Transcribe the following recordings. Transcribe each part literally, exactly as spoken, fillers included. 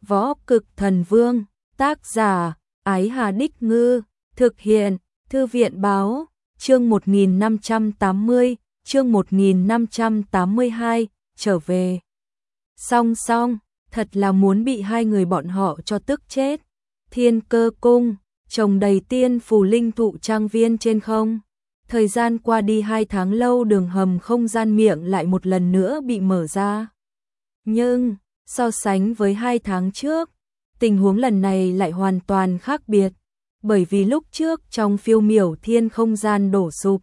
Võ Cực Thần Vương, tác giả, Ái Hà Đích Ngư, thực hiện, Thư viện Báo, chương một nghìn năm trăm tám mươi, chương một nghìn năm trăm tám mươi hai, trở về. Song song, thật là muốn bị hai người bọn họ cho tức chết. Thiên Cơ Cung, trồng đầy tiên phù linh thụ trang viên trên không. Thời gian qua đi hai tháng lâu, đường hầm không gian miệng lại một lần nữa bị mở ra. Nhưng, so sánh với hai tháng trước, tình huống lần này lại hoàn toàn khác biệt, bởi vì lúc trước trong phiêu miểu thiên không gian đổ sụp,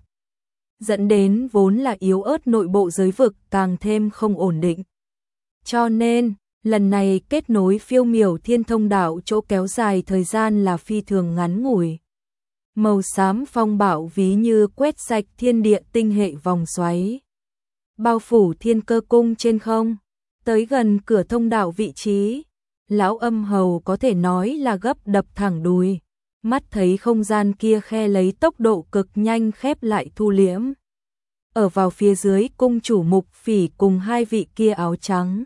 dẫn đến vốn là yếu ớt nội bộ giới vực càng thêm không ổn định. Cho nên, lần này kết nối phiêu miểu thiên thông đạo chỗ kéo dài thời gian là phi thường ngắn ngủi. Màu xám phong bạo ví như quét sạch thiên địa tinh hệ vòng xoáy, bao phủ Thiên Cơ Cung trên không. Tới gần cửa thông đạo vị trí, lão Âm Hầu có thể nói là gấp đập thẳng đùi, mắt thấy không gian kia khe lấy tốc độ cực nhanh khép lại thu liễm. Ở vào phía dưới, cung chủ Mục Phỉ cùng hai vị kia áo trắng,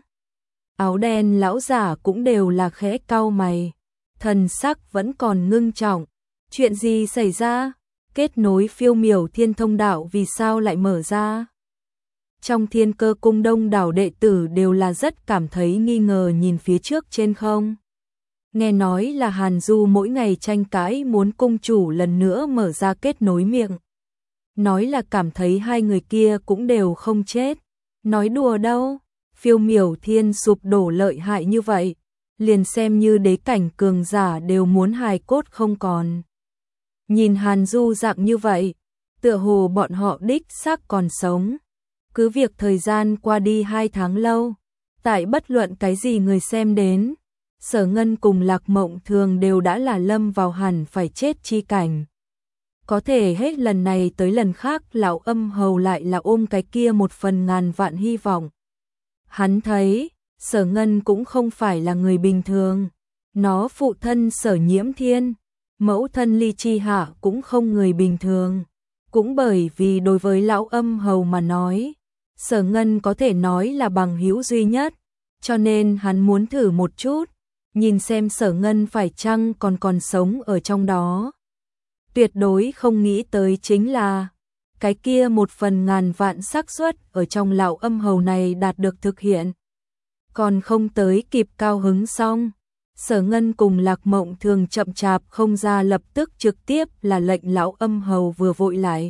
áo đen lão giả cũng đều là khẽ cau mày, thần sắc vẫn còn ngưng trọng. Chuyện gì xảy ra? Kết nối phiêu miểu thiên thông đạo vì sao lại mở ra? Trong Thiên Cơ Cung đông đảo đệ tử đều là rất cảm thấy nghi ngờ nhìn phía trước trên không. Nghe nói là Hàn Du mỗi ngày tranh cãi muốn cung chủ lần nữa mở ra kết nối miệng. Nói là cảm thấy hai người kia cũng đều không chết. Nói đùa đâu, phiêu miểu thiên sụp đổ lợi hại như vậy, liền xem như đế cảnh cường giả đều muốn hài cốt không còn. Nhìn Hàn Du dạng như vậy, tựa hồ bọn họ đích xác còn sống. Cứ việc thời gian qua đi hai tháng lâu, tại bất luận cái gì người xem đến, Sở Ngân cùng Lạc Mộng Thường đều đã là lâm vào hẳn phải chết chi cảnh. Có thể hết lần này tới lần khác lão Âm Hầu lại là ôm cái kia một phần ngàn vạn hy vọng. Hắn thấy, Sở Ngân cũng không phải là người bình thường, nó phụ thân Sở Nhiễm Thiên, mẫu thân Ly Chi Hạ cũng không người bình thường. Cũng bởi vì đối với lão Âm Hầu mà nói, Sở Ngân có thể nói là bằng hữu duy nhất, cho nên hắn muốn thử một chút, nhìn xem Sở Ngân phải chăng còn còn sống ở trong đó. Tuyệt đối không nghĩ tới chính là, cái kia một phần ngàn vạn xác suất ở trong lão Âm Hầu này đạt được thực hiện. Còn không tới kịp cao hứng xong, Sở Ngân cùng Lạc Mộng Thường chậm chạp không ra, lập tức trực tiếp là lệnh lão Âm Hầu vừa vội lại.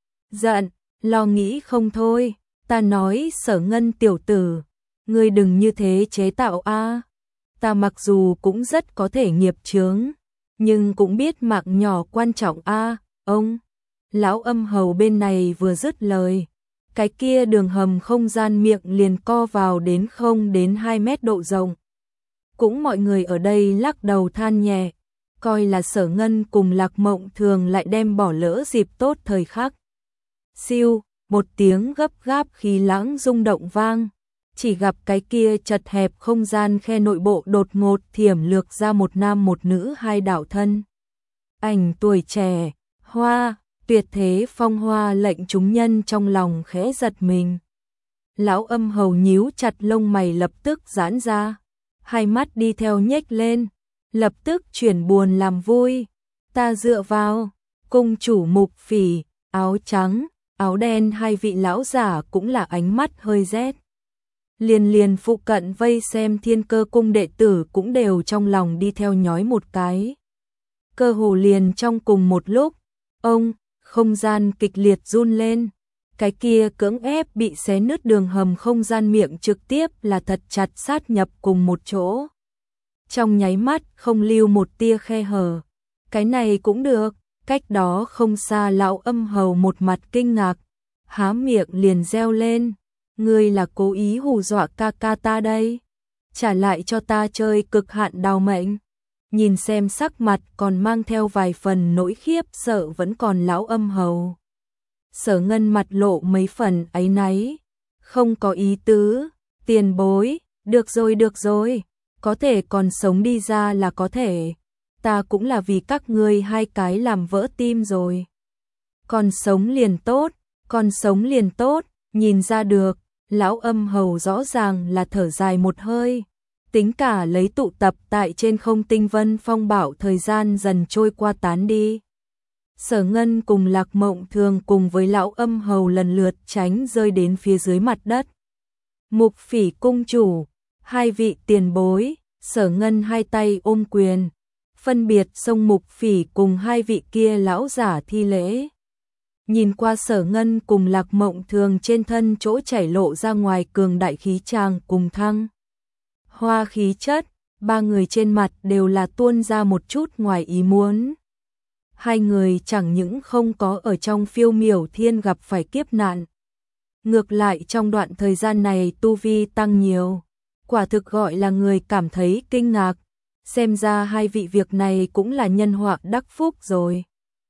Giận, lo nghĩ không thôi. Ta nói Sở Ngân tiểu tử, ngươi đừng như thế chế tạo a. Ta mặc dù cũng rất có thể nghiệp chướng, nhưng cũng biết mạng nhỏ quan trọng a, ông. Lão Âm Hầu bên này vừa dứt lời, cái kia đường hầm không gian miệng liền co vào đến không đến hai mét độ rộng. Cũng mọi người ở đây lắc đầu than nhẹ, coi là Sở Ngân cùng Lạc Mộng Thường lại đem bỏ lỡ dịp tốt thời khắc. Siêu, một tiếng gấp gáp khí lãng rung động vang, chỉ gặp cái kia chật hẹp không gian khe nội bộ đột ngột thiểm lược ra một nam một nữ hai đạo thân. Ảnh tuổi trẻ, hoa, tuyệt thế phong hoa lệnh chúng nhân trong lòng khẽ giật mình. Lão Âm Hầu nhíu chặt lông mày lập tức giãn ra, hai mắt đi theo nhếch lên, lập tức chuyển buồn làm vui. Ta dựa vào, cung chủ Mục Phỉ, áo trắng, áo đen hai vị lão giả cũng là ánh mắt hơi rét. Liền liền phụ cận vây xem Thiên Cơ Cung đệ tử cũng đều trong lòng đi theo nhói một cái. Cơ hồ liền trong cùng một lúc, ông, không gian kịch liệt run lên, cái kia cưỡng ép bị xé nứt đường hầm không gian miệng trực tiếp là thật chặt sát nhập cùng một chỗ. Trong nháy mắt không lưu một tia khe hở. Cái này cũng được. Cách đó không xa lão Âm Hầu một mặt kinh ngạc, há miệng liền reo lên, ngươi là cố ý hù dọa ca ca ta đây, trả lại cho ta chơi cực hạn đào mệnh. Nhìn xem sắc mặt còn mang theo vài phần nỗi khiếp sợ vẫn còn lão Âm Hầu, Sở Ngân mặt lộ mấy phần áy náy, không có ý tứ, tiền bối, được rồi được rồi, có thể còn sống đi ra là có thể. Ta cũng là vì các ngươi hai cái làm vỡ tim rồi. Còn sống liền tốt, còn sống liền tốt, nhìn ra được, lão Âm Hầu rõ ràng là thở dài một hơi. tính cả lấy tụ tập tại trên không tinh vân phong bảo thời gian dần trôi qua tán đi. Sở Ngân cùng Lạc Mộng Thường cùng với lão Âm Hầu lần lượt tránh rơi đến phía dưới mặt đất. Mục Phỉ cung chủ, hai vị tiền bối, Sở Ngân hai tay ôm quyền, phân biệt xông Mục Phỉ cùng hai vị kia lão giả thi lễ. Nhìn qua Sở Ngân cùng Lạc Mộng Thường trên thân chỗ chảy lộ ra ngoài cường đại khí tràng cùng thăng hoa khí chất, ba người trên mặt đều là tuôn ra một chút ngoài ý muốn. Hai người chẳng những không có ở trong Phiêu Miểu Thiên gặp phải kiếp nạn, ngược lại trong đoạn thời gian này tu vi tăng nhiều, quả thực gọi là người cảm thấy kinh ngạc, xem ra hai vị việc này cũng là nhân họa đắc phúc rồi.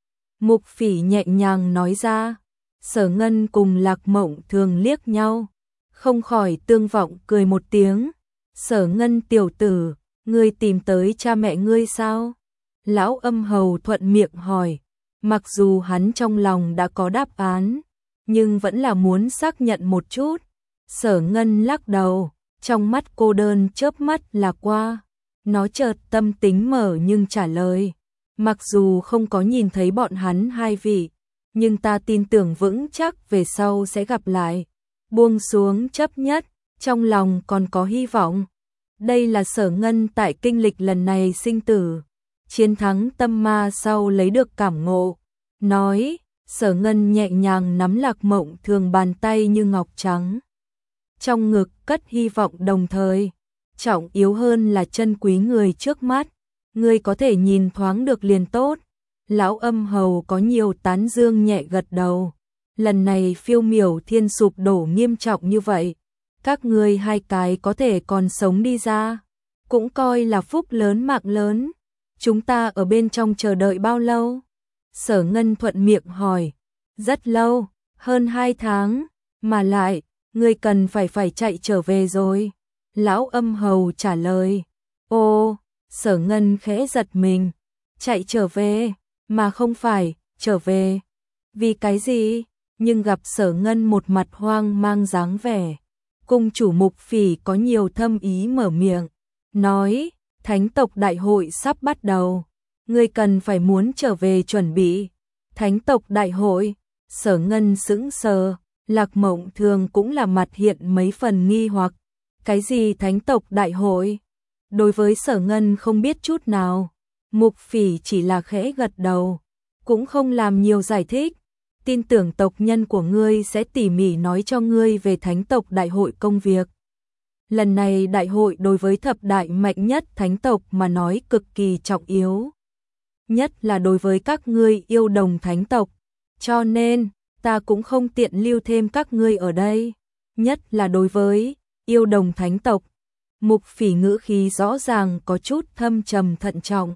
Mục Phỉ nhẹ nhàng nói ra. Sở Ngân cùng Lạc Mộng Thường liếc nhau, không khỏi tương vọng cười một tiếng. Sở Ngân tiểu tử, ngươi tìm tới cha mẹ ngươi sao? Lão Âm Hầu thuận miệng hỏi, mặc dù hắn trong lòng đã có đáp án, nhưng vẫn là muốn xác nhận một chút. Sở Ngân lắc đầu, trong mắt cô đơn chớp mắt là qua, nó chợt tâm tính mở nhưng trả lời, mặc dù không có nhìn thấy bọn hắn hai vị, nhưng ta tin tưởng vững chắc về sau sẽ gặp lại. Buông xuống chấp nhất, trong lòng còn có hy vọng. Đây là Sở Ngân tại kinh lịch lần này sinh tử, chiến thắng tâm ma sau lấy được cảm ngộ. Nói, Sở Ngân nhẹ nhàng nắm Lạc Mộng Thường bàn tay như ngọc trắng. Trong ngực cất hy vọng đồng thời, trọng yếu hơn là chân quý người trước mắt, người có thể nhìn thoáng được liền tốt. Lão Âm Hầu có nhiều tán dương nhẹ gật đầu. Lần này Phiêu Miểu Thiên sụp đổ nghiêm trọng như vậy, các ngươi hai cái có thể còn sống đi ra, cũng coi là phúc lớn mạng lớn. Chúng ta ở bên trong chờ đợi bao lâu? Sở Ngân thuận miệng hỏi. Rất lâu, hơn hai tháng, mà lại, ngươi cần phải phải chạy trở về rồi. Lão Âm Hầu trả lời. Ô, Sở Ngân khẽ giật mình. Chạy trở về, mà không phải, trở về. Vì cái gì? Nhưng gặp Sở Ngân một mặt hoang mang dáng vẻ. Cung chủ Mục Phỉ có nhiều thâm ý mở miệng, nói, Thánh tộc đại hội sắp bắt đầu, ngươi cần phải muốn trở về chuẩn bị. Thánh tộc đại hội, Sở Ngân sững sờ, Lạc Mộng Thường cũng là mặt hiện mấy phần nghi hoặc. Cái gì Thánh tộc đại hội? Đối với Sở Ngân không biết chút nào, Mục Phỉ chỉ là khẽ gật đầu, cũng không làm nhiều giải thích. Tin tưởng tộc nhân của ngươi sẽ tỉ mỉ nói cho ngươi về Thánh tộc đại hội công việc. Lần này đại hội đối với thập đại mạnh nhất thánh tộc mà nói cực kỳ trọng yếu. Nhất là đối với các ngươi yêu đồng thánh tộc. Cho nên, ta cũng không tiện lưu thêm các ngươi ở đây. Nhất là đối với yêu đồng thánh tộc. Mục Phỉ ngữ khí rõ ràng có chút thâm trầm thận trọng.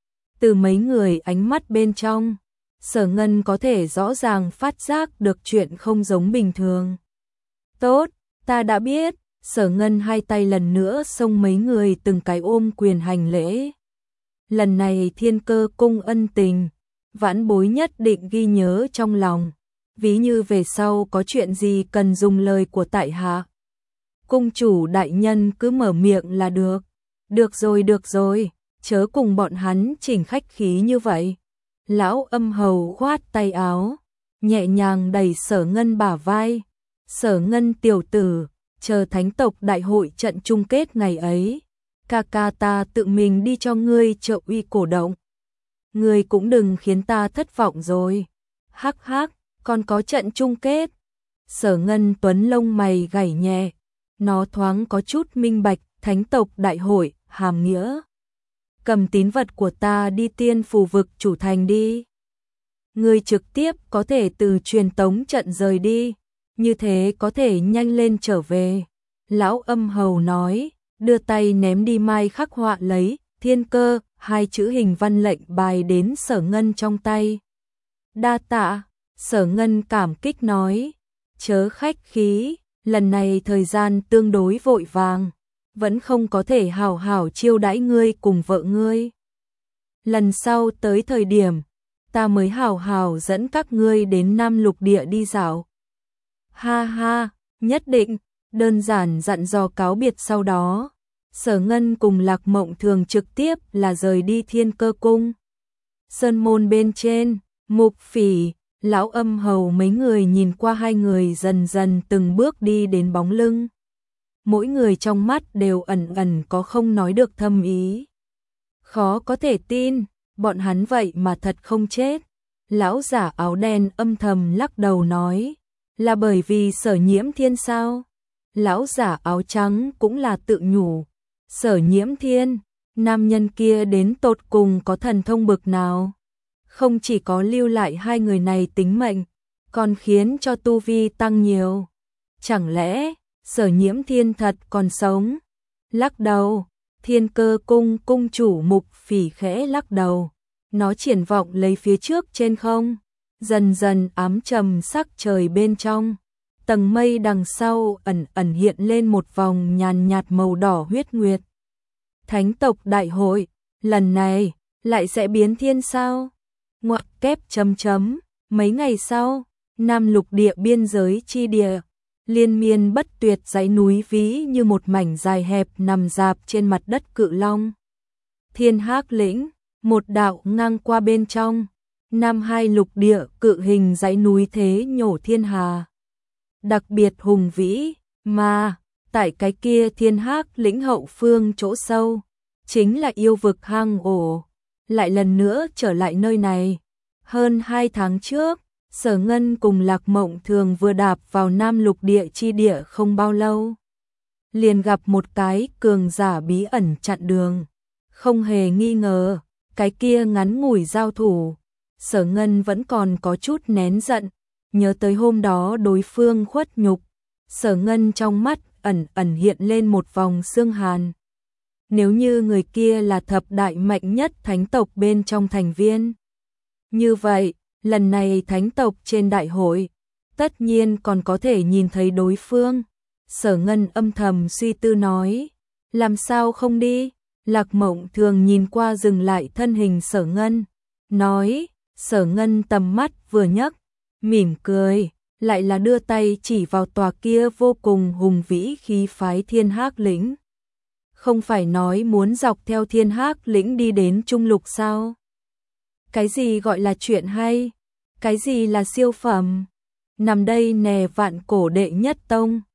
Từ mấy người ánh mắt bên trong, Sở Ngân có thể rõ ràng phát giác được chuyện không giống bình thường. Tốt, ta đã biết. Sở Ngân hai tay lần nữa xông mấy người từng cái ôm quyền hành lễ. Lần này Thiên Cơ cung ân tình, vãn bối nhất định ghi nhớ trong lòng. Ví như về sau có chuyện gì cần dùng lời của tại hạ, cung chủ đại nhân cứ mở miệng là được. Được rồi được rồi, chớ cùng bọn hắn chỉnh khách khí như vậy. Lão Âm Hầu khoát tay áo, nhẹ nhàng đẩy Sở Ngân bả vai. Sở Ngân tiểu tử, chờ Thánh tộc đại hội trận chung kết ngày ấy, ca ca ta tự mình đi cho ngươi trợ uy cổ động. Ngươi cũng đừng khiến ta thất vọng rồi. Hắc hắc, còn có trận chung kết. Sở Ngân tuấn lông mày gảy nhẹ, nó thoáng có chút minh bạch Thánh tộc đại hội hàm nghĩa. Cầm tín vật của ta đi tiên phù vực chủ thành đi. Ngươi trực tiếp có thể từ truyền tống trận rời đi, như thế có thể nhanh lên trở về. Lão Âm Hầu nói, đưa tay ném đi mai khắc họa lấy Thiên Cơ, hai chữ hình văn lệnh bài đến Sở Ngân trong tay. Đa tạ. Sở Ngân cảm kích nói, chớ khách khí, lần này thời gian tương đối vội vàng, vẫn không có thể hào hảo chiêu đãi ngươi cùng vợ ngươi. Lần sau tới thời điểm, ta mới hào hào dẫn các ngươi đến Nam Lục Địa đi dạo. Ha ha, nhất định. Đơn giản dặn dò cáo biệt sau đó, Sở Ngân cùng Lạc Mộng Thường trực tiếp là rời đi Thiên Cơ Cung. Sơn môn bên trên, Mục Phỉ, Lão Âm Hầu mấy người nhìn qua hai người dần dần từng bước đi đến bóng lưng. Mỗi người trong mắt đều ẩn ẩn có không nói được thâm ý. Khó có thể tin, bọn hắn vậy mà thật không chết. Lão giả áo đen âm thầm lắc đầu nói, là bởi vì Sở Nhiễm Thiên sao? Lão giả áo trắng cũng là tự nhủ, Sở Nhiễm Thiên, nam nhân kia đến tột cùng có thần thông bực nào? Không chỉ có lưu lại hai người này tính mệnh, còn khiến cho tu vi tăng nhiều. Chẳng lẽ Sở Nhiễm Thiên thật còn sống? Lắc đầu, Thiên Cơ Cung cung chủ Mục Phỉ khẽ lắc đầu. Nó triển vọng lấy phía trước trên không, dần dần ám trầm sắc trời bên trong. Tầng mây đằng sau ẩn ẩn hiện lên một vòng nhàn nhạt màu đỏ huyết nguyệt. Thánh tộc đại hội, lần này lại sẽ biến thiên sao? Ngoặc kép chấm chấm, mấy ngày sau, Nam Lục địa biên giới chi địa, liên miên bất tuyệt dãy núi ví như một mảnh dài hẹp nằm rạp trên mặt đất Cự Long. Thiên Hắc lĩnh, một đạo ngang qua bên trong, Nam hai lục địa cự hình dãy núi thế nhổ thiên hà. Đặc biệt hùng vĩ, mà tại cái kia Thiên Hắc lĩnh hậu phương chỗ sâu, chính là yêu vực hang ổ. Lại lần nữa trở lại nơi này. Hơn hai tháng trước, Sở Ngân cùng Lạc Mộng Thường vừa đạp vào Nam Lục địa chi địa không bao lâu. Liền gặp một cái cường giả bí ẩn chặn đường. Không hề nghi ngờ, cái kia ngắn ngủi giao thủ. Sở Ngân vẫn còn có chút nén giận, nhớ tới hôm đó đối phương khuất nhục. Sở Ngân trong mắt ẩn ẩn hiện lên một vòng xương hàn. Nếu như người kia là thập đại mạnh nhất thánh tộc bên trong thành viên. Như vậy, lần này thánh tộc trên đại hội, tất nhiên còn có thể nhìn thấy đối phương. Sở Ngân âm thầm suy tư nói, làm sao không đi? Lạc Mộng Thường nhìn qua dừng lại thân hình Sở Ngân, nói, Sở Ngân tầm mắt vừa nhấc, mỉm cười, lại là đưa tay chỉ vào tòa kia vô cùng hùng vĩ khí phái Thiên Hắc lĩnh. Không phải nói muốn dọc theo Thiên Hắc lĩnh đi đến Trung Lục sao? Cái gì gọi là chuyện hay? Cái gì là siêu phẩm? Nằm đây nè vạn cổ đệ nhất tông,